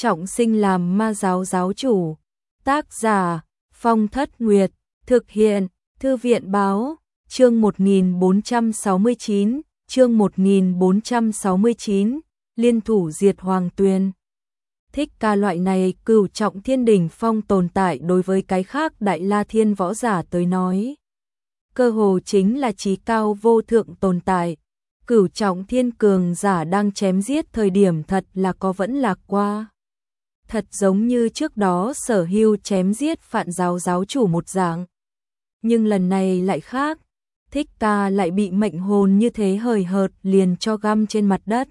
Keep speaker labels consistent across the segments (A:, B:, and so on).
A: trọng sinh làm ma giáo giáo chủ. Tác giả Phong Thất Nguyệt. Thực hiện Thư viện báo. Chương 1469. Chương 1469. Liên thủ diệt Hoàng Tuyền. Thích ca loại này cửu trọng thiên đỉnh phong tồn tại đối với cái khác Đại La Thiên võ giả tới nói, cơ hồ chính là chí cao vô thượng tồn tại. Cửu trọng thiên cường giả đang chém giết thời điểm thật là có vẫn lạc qua. Thật giống như trước đó Sở Hưu chém giết Phạn giáo giáo chủ một dạng. Nhưng lần này lại khác, Thích ca lại bị mệnh hồn như thế hời hợt liền cho găm trên mặt đất.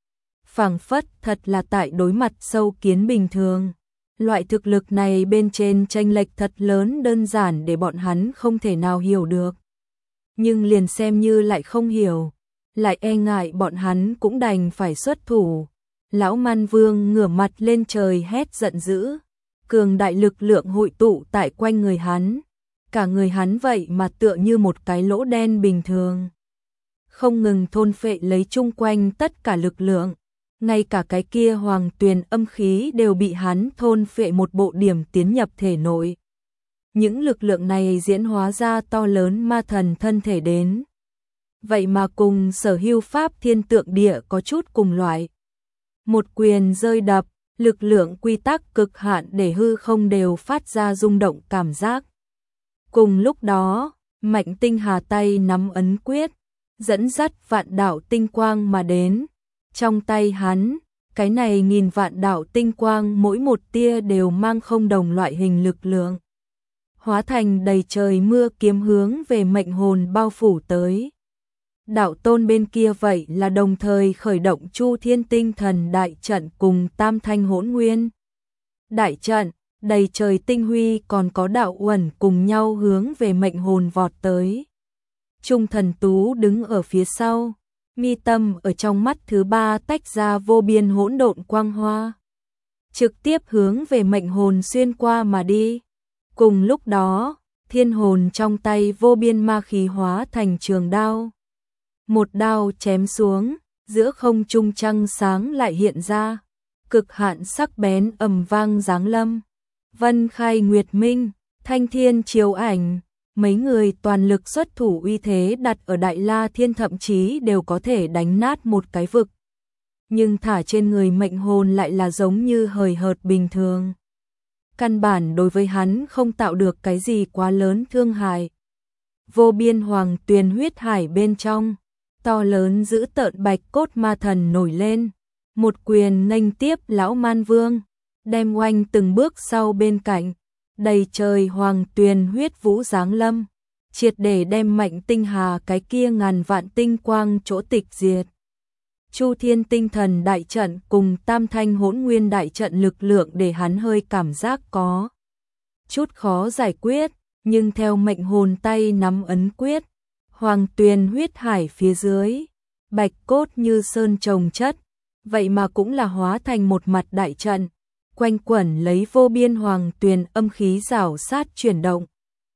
A: Phảng phất thật là tại đối mặt sâu kiến bình thường. Loại thực lực này bên trên chênh lệch thật lớn đơn giản để bọn hắn không thể nào hiểu được. Nhưng liền xem như lại không hiểu, lại e ngại bọn hắn cũng đành phải xuất thủ. Lão Man Vương ngửa mặt lên trời hét giận dữ, cường đại lực lượng hội tụ tại quanh người hắn. Cả người hắn vậy mà tựa như một cái lỗ đen bình thường, không ngừng thôn phệ lấy chung quanh tất cả lực lượng. Ngay cả cái kia Hoàng Tuyền âm khí đều bị hắn thôn phệ một bộ điểm tiến nhập thể nội. Những lực lượng này diễn hóa ra to lớn ma thần thân thể đến. Vậy mà cùng Sở Hưu pháp thiên tượng địa có chút cùng loại. Một quyền rơi đập, lực lượng quy tắc cực hạn để hư không đều phát ra rung động cảm giác. Cùng lúc đó, Mạnh Tinh Hà tay nắm ấn quyết, dẫn dắt vạn đạo tinh quang mà đến. Trong tay hắn, cái này nghìn vạn đạo tinh quang mỗi một tia đều mang không đồng loại hình lực lượng, hóa thành đầy trời mưa kiếm hướng về mệnh hồn bao phủ tới. Đạo tôn bên kia vậy là đồng thời khởi động Chu Thiên Tinh Thần đại trận cùng Tam Thanh Hỗn Nguyên đại trận, đầy trời tinh huy còn có đạo uẩn cùng nhau hướng về mệnh hồn vọt tới. Trung Thần Tú đứng ở phía sau, mi tâm ở trong mắt thứ ba tách ra vô biên hỗn độn quang hoa, trực tiếp hướng về mệnh hồn xuyên qua mà đi. Cùng lúc đó, thiên hồn trong tay vô biên ma khí hóa thành trường đao. Một đao chém xuống, giữa không trung trăng sáng lại hiện ra, cực hạn sắc bén ầm vang giáng lâm. Vân Khai Nguyệt Minh, Thanh Thiên Chiếu Ảnh, mấy người toàn lực xuất thủ uy thế đặt ở Đại La Thiên thậm chí đều có thể đánh nát một cái vực. Nhưng thả trên người mệnh hồn lại là giống như hời hợt bình thường. Căn bản đối với hắn không tạo được cái gì quá lớn thương hại. Vô biên Hoàng Tuyền huyết hải bên trong, to lớn dữ tợn bạch cốt ma thần nổi lên. Một quyền nghênh tiếp lão Man Vương, đem oanh từng bước sau bên cạnh. Đầy trời Hoàng Tuyền huyết vũ giáng lâm, triệt để đem Mạnh Tinh Hà cái kia ngàn vạn tinh quang chỗ tịch diệt. Chu Thiên Tinh Thần đại trận cùng Tam Thanh Hỗn Nguyên đại trận lực lượng để hắn hơi cảm giác có chút khó giải quyết, nhưng theo mệnh hồn tay nắm ấn quyết, Hoàng Tuyền huyết hải phía dưới, bạch cốt như sơn chồng chất, vậy mà cũng là hóa thành một mặt đại trận, quanh quẩn lấy vô biên Hoàng Tuyền âm khí rảo sát chuyển động.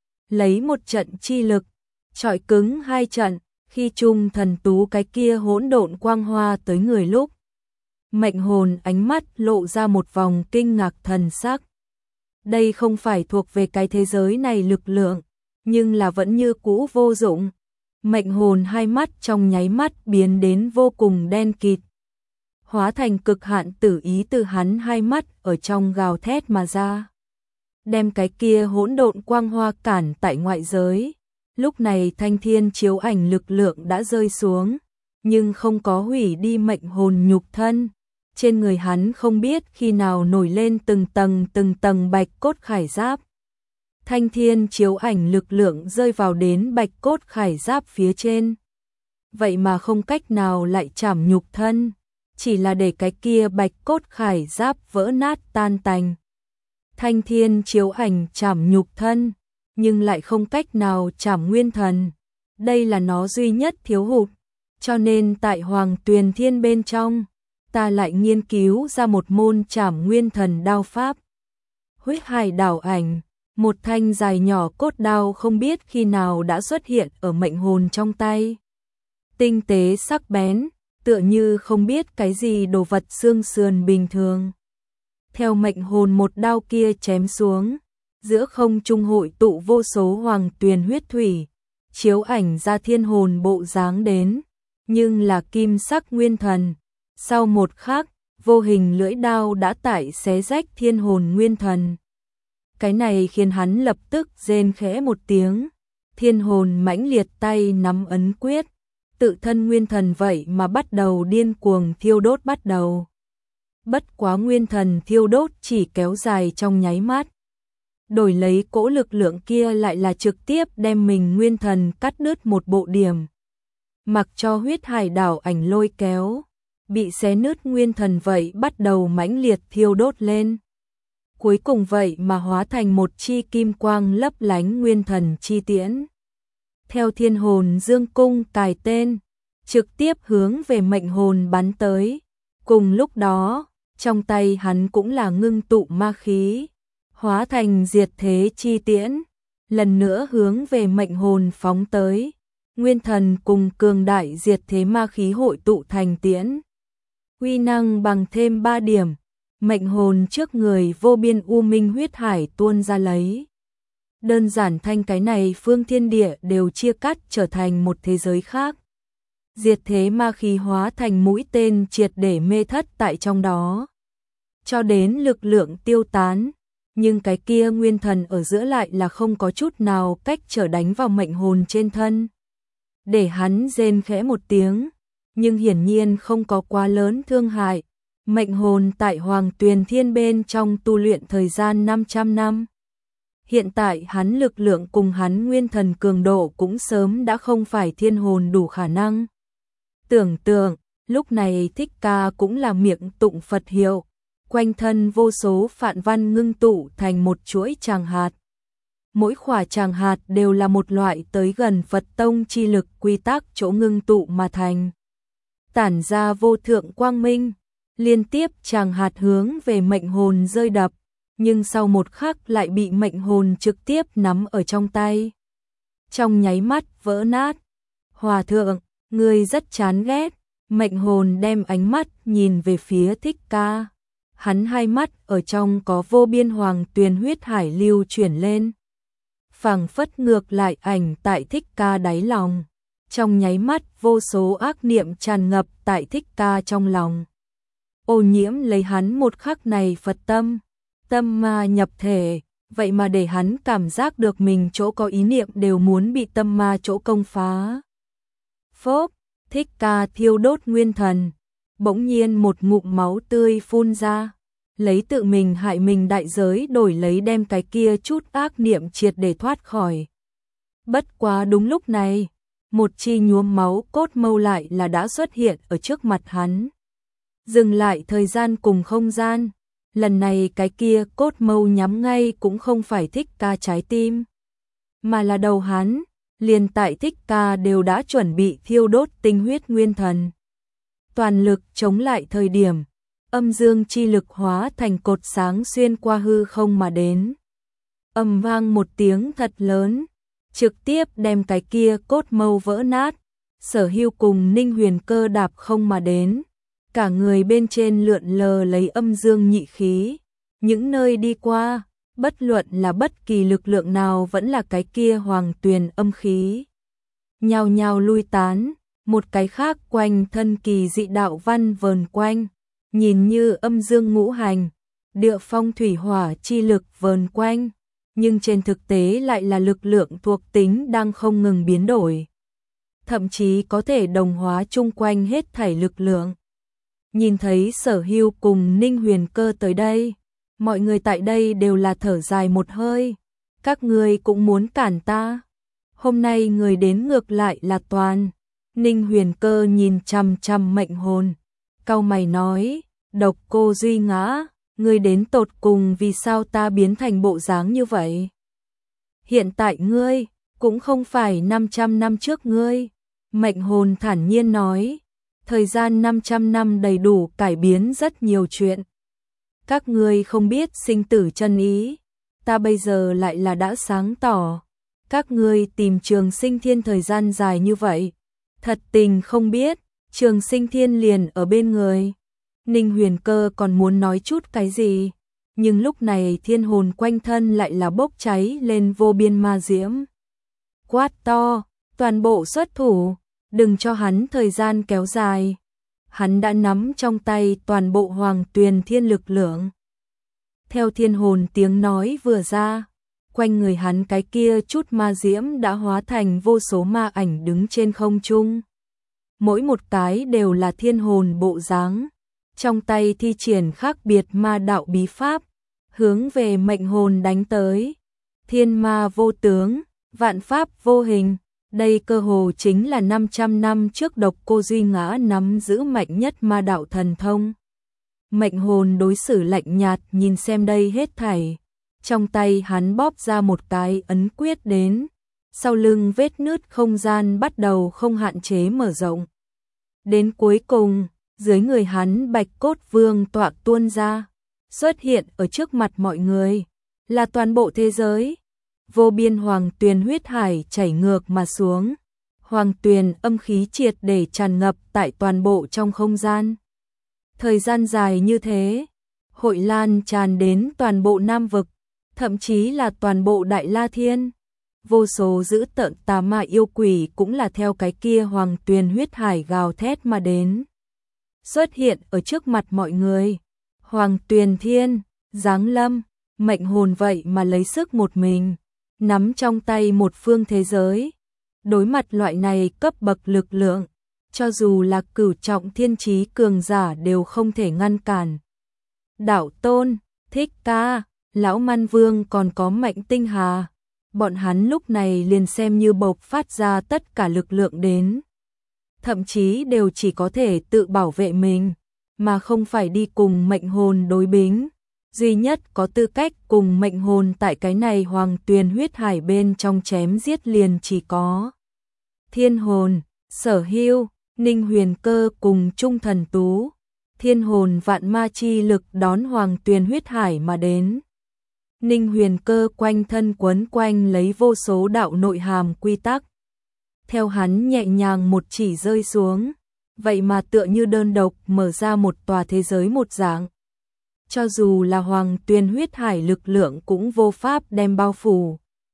A: Lấy một trận chi lực, chọi cứng hai trận. Khi Trung Thần Tú cái kia hỗn độn quang hoa tới người lúc, mệnh hồn ánh mắt lộ ra một vòng kinh ngạc thần sắc. Đây không phải thuộc về cái thế giới này lực lượng, nhưng là vẫn như cũ vô dụng. Mệnh hồn hai mắt trong nháy mắt biến đến vô cùng đen kịt, hóa thành cực hạn tử ý từ hắn hai mắt ở trong gào thét mà ra, đem cái kia hỗn độn quang hoa cản tại ngoại giới. Lúc này Thanh Thiên Chiếu Ảnh lực lượng đã rơi xuống, nhưng không có hủy đi mệnh hồn nhục thân. Trên người hắn không biết khi nào nổi lên từng tầng bạch cốt khải giáp. Thanh Thiên Chiếu Ảnh lực lượng rơi vào đến bạch cốt khải giáp phía trên. Vậy mà không cách nào lại chảm nhục thân, chỉ là để cái kia bạch cốt khải giáp vỡ nát tan tành. Thanh Thiên Chiếu Ảnh chảm nhục thân, nhưng lại không cách nào chảm nguyên thần. Đây là nó duy nhất thiếu hụt, cho nên tại Hoàng Tuyền Thiên bên trong, ta lại nghiên cứu ra một môn chảm nguyên thần đao pháp. Huyết hải đảo ảnh, một thanh dài nhỏ cốt đao không biết khi nào đã xuất hiện ở mệnh hồn trong tay. Tinh tế sắc bén, tựa như không biết cái gì đồ vật xương sườn bình thường. Theo mệnh hồn một đao kia chém xuống, giữa không trung hội tụ vô số hoàng tuyền huyết thủy, chiếu ảnh ra thiên hồn bộ dáng đến, nhưng là kim sắc nguyên thần. Sau một khắc, vô hình lưỡi đao đã tải xé rách thiên hồn nguyên thần. Cái này khiến hắn lập tức rên khẽ một tiếng, thiên hồn mãnh liệt tay nắm ấn quyết, tự thân nguyên thần vậy mà bắt đầu điên cuồng thiêu đốt bắt đầu. Bất quá nguyên thần thiêu đốt chỉ kéo dài trong nháy mắt. Đổi lấy cỗ lực lượng kia lại là trực tiếp đem mình nguyên thần cắt đứt một bộ điểm. Mặc cho huyết hải đảo ảnh lôi kéo, bị xé nứt nguyên thần vậy bắt đầu mãnh liệt thiêu đốt lên. Cuối cùng vậy mà hóa thành một chi kim quang lấp lánh nguyên thần chi tiễn. Theo thiên hồn dương cung cài tên, trực tiếp hướng về mệnh hồn bắn tới. Cùng lúc đó, trong tay hắn cũng là ngưng tụ ma khí, hóa thành diệt thế chi tiễn, lần nữa hướng về mệnh hồn phóng tới. Nguyên thần cùng cường đại diệt thế ma khí hội tụ thành tiễn. Uy năng bằng thêm 3 điểm, mệnh hồn trước người vô biên u minh huyết hải tuôn ra lấy. Đơn giản thanh cái này phương thiên địa đều chia cắt trở thành một thế giới khác. Diệt thế ma khí hóa thành mũi tên triệt để mê thất tại trong đó. Cho đến lực lượng tiêu tán, nhưng cái kia nguyên thần ở giữa lại là không có chút nào cách trở đánh vào mệnh hồn trên thân. Để hắn rên khẽ một tiếng, nhưng hiển nhiên không có quá lớn thương hại. Mệnh hồn tại Hoàng Tuyền Thiên bên trong tu luyện thời gian 500 năm. Hiện tại hắn lực lượng cùng hắn nguyên thần cường độ cũng sớm đã không phải thiên hồn đủ khả năng. Tưởng tượng, lúc này Thích Ca cũng là miệng tụng Phật hiệu, quanh thân vô số phạn văn ngưng tụ thành một chuỗi tràng hạt. Mỗi khỏa tràng hạt đều là một loại tới gần Phật tông chi lực quy tắc chỗ ngưng tụ mà thành. Tản ra vô thượng quang minh, liên tiếp tràng hạt hướng về mệnh hồn rơi đập, nhưng sau một khắc lại bị mệnh hồn trực tiếp nắm ở trong tay. Trong nháy mắt vỡ nát. Hòa thượng, ngươi rất chán ghét. Mệnh hồn đem ánh mắt nhìn về phía Thích Ca. Hắn hai mắt ở trong có vô biên hoàng tuyền huyết hải lưu chuyển lên. Phảng phất ngược lại ảnh tại Thích Ca đáy lòng. Trong nháy mắt vô số ác niệm tràn ngập tại Thích Ca trong lòng. Ô nhiễm lấy hắn một khắc này Phật tâm. Tâm ma nhập thể, vậy mà để hắn cảm giác được mình chỗ có ý niệm đều muốn bị tâm ma chỗ công phá. Phốp, Thích Ca thiêu đốt nguyên thần, bỗng nhiên một ngụm máu tươi phun ra, lấy tự mình hại mình đại giới đổi lấy đem cái kia chút ác niệm triệt để thoát khỏi. Bất quá đúng lúc này, một chi nhuốm máu cốt mâu lại là đã xuất hiện ở trước mặt hắn. Dừng lại thời gian cùng không gian. Lần này cái kia cốt mâu nhắm ngay cũng không phải Thích Ca trái tim, mà là đầu hắn, liền tại Thích Ca đều đã chuẩn bị thiêu đốt tinh huyết nguyên thần. Toàn lực chống lại thời điểm, âm dương chi lực hóa thành cột sáng xuyên qua hư không mà đến. Ầm vang một tiếng thật lớn, trực tiếp đem cái kia cốt mâu vỡ nát, Sở Hưu cùng Ninh Huyền Cơ đạp không mà đến. Cả người bên trên lượn lờ lấy âm dương nhị khí, những nơi đi qua, bất luận là bất kỳ lực lượng nào vẫn là cái kia hoàng tuyền âm khí. Nhao nhao lui tán, một cái khác quanh thân kỳ dị đạo văn vờn quanh, nhìn như âm dương ngũ hành, địa phong thủy hỏa chi lực vờn quanh, nhưng trên thực tế lại là lực lượng thuộc tính đang không ngừng biến đổi. Thậm chí có thể đồng hóa chung quanh hết thảy lực lượng. Nhìn thấy Sở Hưu cùng Ninh Huyền Cơ tới đây, mọi người tại đây đều là thở dài một hơi. Các ngươi cũng muốn cản ta. Hôm nay người đến ngược lại là Toàn. Ninh Huyền Cơ nhìn chằm chằm mệnh hồn, cau mày nói, Độc Cô Duy Ngã, ngươi đến tột cùng vì sao ta biến thành bộ dáng như vậy? Hiện tại ngươi, cũng không phải 500 năm trước ngươi. Mệnh hồn thản nhiên nói. Thời gian 500 năm đầy đủ cải biến rất nhiều chuyện. Các ngươi không biết sinh tử chân ý, ta bây giờ lại là đã sáng tỏ. Các ngươi tìm Trường Sinh Thiên thời gian dài như vậy, thật tình không biết, Trường Sinh Thiên liền ở bên người. Ninh Huyền Cơ còn muốn nói chút cái gì, nhưng lúc này thiên hồn quanh thân lại là bốc cháy lên vô biên ma diễm. Quát to, toàn bộ xuất thủ, đừng cho hắn thời gian kéo dài. Hắn đã nắm trong tay toàn bộ Hoàng Tuyền Thiên lực lượng. Theo thiên hồn tiếng nói vừa ra, quanh người hắn cái kia chút ma diễm đã hóa thành vô số ma ảnh đứng trên không trung. Mỗi một cái đều là thiên hồn bộ dáng, trong tay thi triển khác biệt ma đạo bí pháp, hướng về mệnh hồn đánh tới. Thiên ma vô tướng, vạn pháp vô hình, đây cơ hồ chính là 500 năm trước Độc Cô Duy Ngã nắm giữ mạnh nhất ma đạo thần thông. Mệnh hồn đối xử lạnh nhạt nhìn xem đây hết thảy, trong tay hắn bóp ra một cái ấn quyết đến, sau lưng vết nứt không gian bắt đầu không hạn chế mở rộng. Đến cuối cùng, dưới người hắn Bạch Cốt Vương tọa tuôn ra, xuất hiện ở trước mặt mọi người, là toàn bộ thế giới. Vô biên hoàng tuyền huyết hải chảy ngược mà xuống, hoàng tuyền âm khí triệt để tràn ngập tại toàn bộ trong không gian. Thời gian dài như thế, hội lan tràn đến toàn bộ Nam Vực, thậm chí là toàn bộ Đại La Thiên. Vô số dữ tợn tà ma yêu quỷ cũng là theo cái kia hoàng tuyền huyết hải gào thét mà đến. Xuất hiện ở trước mặt mọi người, Hoàng Tuyền Thiên, giáng lâm, mệnh hồn vậy mà lấy sức một mình, nắm trong tay một phương thế giới. Đối mặt loại này cấp bậc lực lượng, cho dù là cửu trọng thiên trí cường giả đều không thể ngăn cản. Đạo Tôn, Thích Ca, Lão Man Vương còn có Mệnh Tinh Hà, bọn hắn lúc này liền xem như bộc phát ra tất cả lực lượng đến. Thậm chí đều chỉ có thể tự bảo vệ mình, mà không phải đi cùng mệnh hồn đối bính. Duy nhất có tư cách cùng mệnh hồn tại cái này hoàng tuyền huyết hải bên trong chém giết liền chỉ có Thiên Hồn, Sở Hưu, Ninh Huyền Cơ cùng Trung Thần Tú. Thiên Hồn vạn ma chi lực đón hoàng tuyền huyết hải mà đến. Ninh Huyền Cơ quanh thân quấn quanh lấy vô số đạo nội hàm quy tắc. Theo hắn nhẹ nhàng một chỉ rơi xuống, vậy mà tựa như đơn độc mở ra một tòa thế giới một dạng. Cho dù là hoàng tuyền huyết hải lực lượng cũng vô pháp đem bao phủ.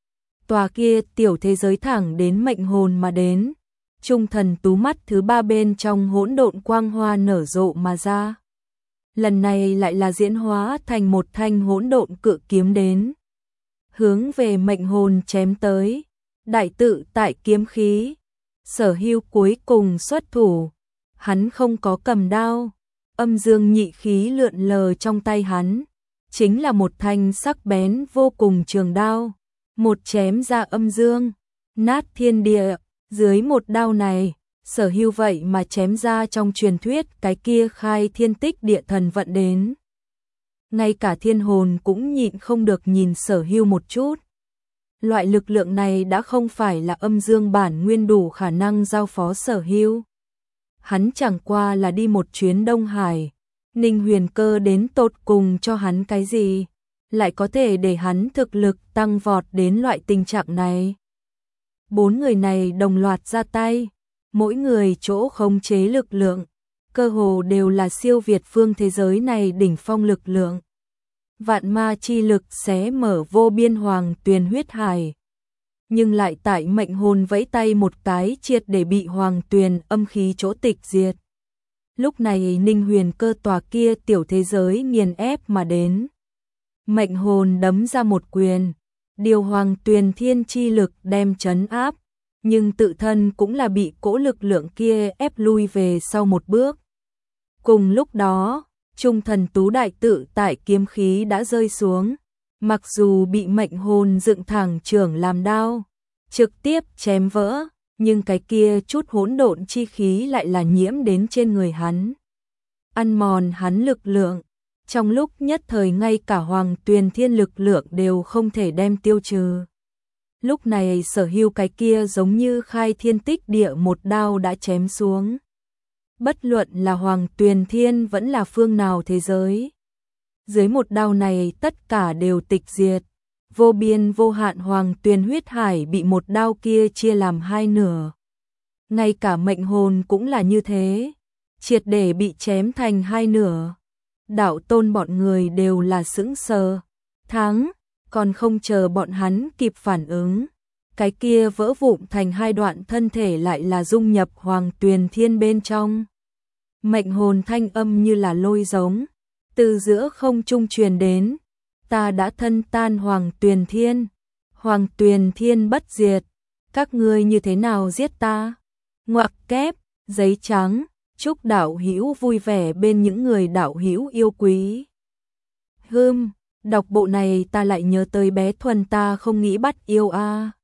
A: Tòa kia tiểu thế giới thẳng đến mệnh hồn mà đến. Trung Thần Tú mắt thứ ba bên trong hỗn độn quang hoa nở rộ mà ra. Lần này lại là diễn hóa thành một thanh hỗn độn cự kiếm đến, hướng về mệnh hồn chém tới. Đại tự tại kiếm khí, Sở Hưu cuối cùng xuất thủ, hắn không có cầm đao, âm dương nhị khí lượn lờ trong tay hắn, chính là một thanh sắc bén vô cùng trường đao, một chém ra âm dương, nát thiên địa. Dưới một đao này, Sở Hưu vậy mà chém ra trong truyền thuyết cái kia khai thiên tích địa thần vận đến. Ngay cả thiên hồn cũng nhịn không được nhìn Sở Hưu một chút. Loại lực lượng này đã không phải là âm dương bản nguyên đủ khả năng giao phó Sở Hưu. Hắn chẳng qua là đi một chuyến Đông Hải, Ninh Huyền Cơ đến tột cùng cho hắn cái gì, lại có thể để hắn thực lực tăng vọt đến loại tình trạng này. Bốn người này đồng loạt ra tay, mỗi người chỗ khống chế lực lượng, cơ hồ đều là siêu việt phương thế giới này đỉnh phong lực lượng. Vạn ma chi lực xé mở vô biên hoàng tuyền huyết hải, nhưng lại tại mệnh hồn vẫy tay một cái triệt để bị hoàng tuyền âm khí chỗ tịch diệt. Lúc này Ninh Huyền Cơ tòa kia tiểu thế giới nghiền ép mà đến. Mệnh hồn đấm ra một quyền, điều hoàng tuyền thiên chi lực đem trấn áp, nhưng tự thân cũng là bị cỗ lực lượng kia ép lui về sau một bước. Cùng lúc đó, Trung Thần Tú đại tự tại kiếm khí đã rơi xuống, mặc dù bị mệnh hồn dựng thẳng trưởng làm đao, trực tiếp chém vỡ, nhưng cái kia chút hỗn độn chi khí lại là nhiễm đến trên người hắn, ăn mòn hắn lực lượng. Trong lúc nhất thời ngay cả hoàng tuyền thiên lực lượng đều không thể đem tiêu trừ. Lúc này Sở Hưu cái kia giống như khai thiên tích địa một đao đã chém xuống. Bất luận là hoàng tuyền thiên vẫn là phương nào thế giới, dưới một đao này tất cả đều tịch diệt. Vô biên vô hạn hoàng tuyền huyết hải bị một đao kia chia làm hai nửa. Ngay cả mệnh hồn cũng là như thế, triệt để bị chém thành hai nửa. Đạo Tôn bọn người đều là sững sờ. Thắng, còn không chờ bọn hắn kịp phản ứng. Cái kia vỡ vụn thành hai đoạn thân thể lại là dung nhập Hoàng Tuyền Thiên bên trong. Mệnh hồn thanh âm như là lôi giống, từ giữa không trung truyền đến. Ta đã thân tan Hoàng Tuyền Thiên. Hoàng Tuyền Thiên bất diệt. Các ngươi như thế nào giết ta? Ngoặc kép, giấy trắng, chúc đạo hữu vui vẻ bên những người đạo hữu yêu quý. Đọc bộ này ta lại nhớ tới bé Thuần, ta không nghĩ bắt yêu a.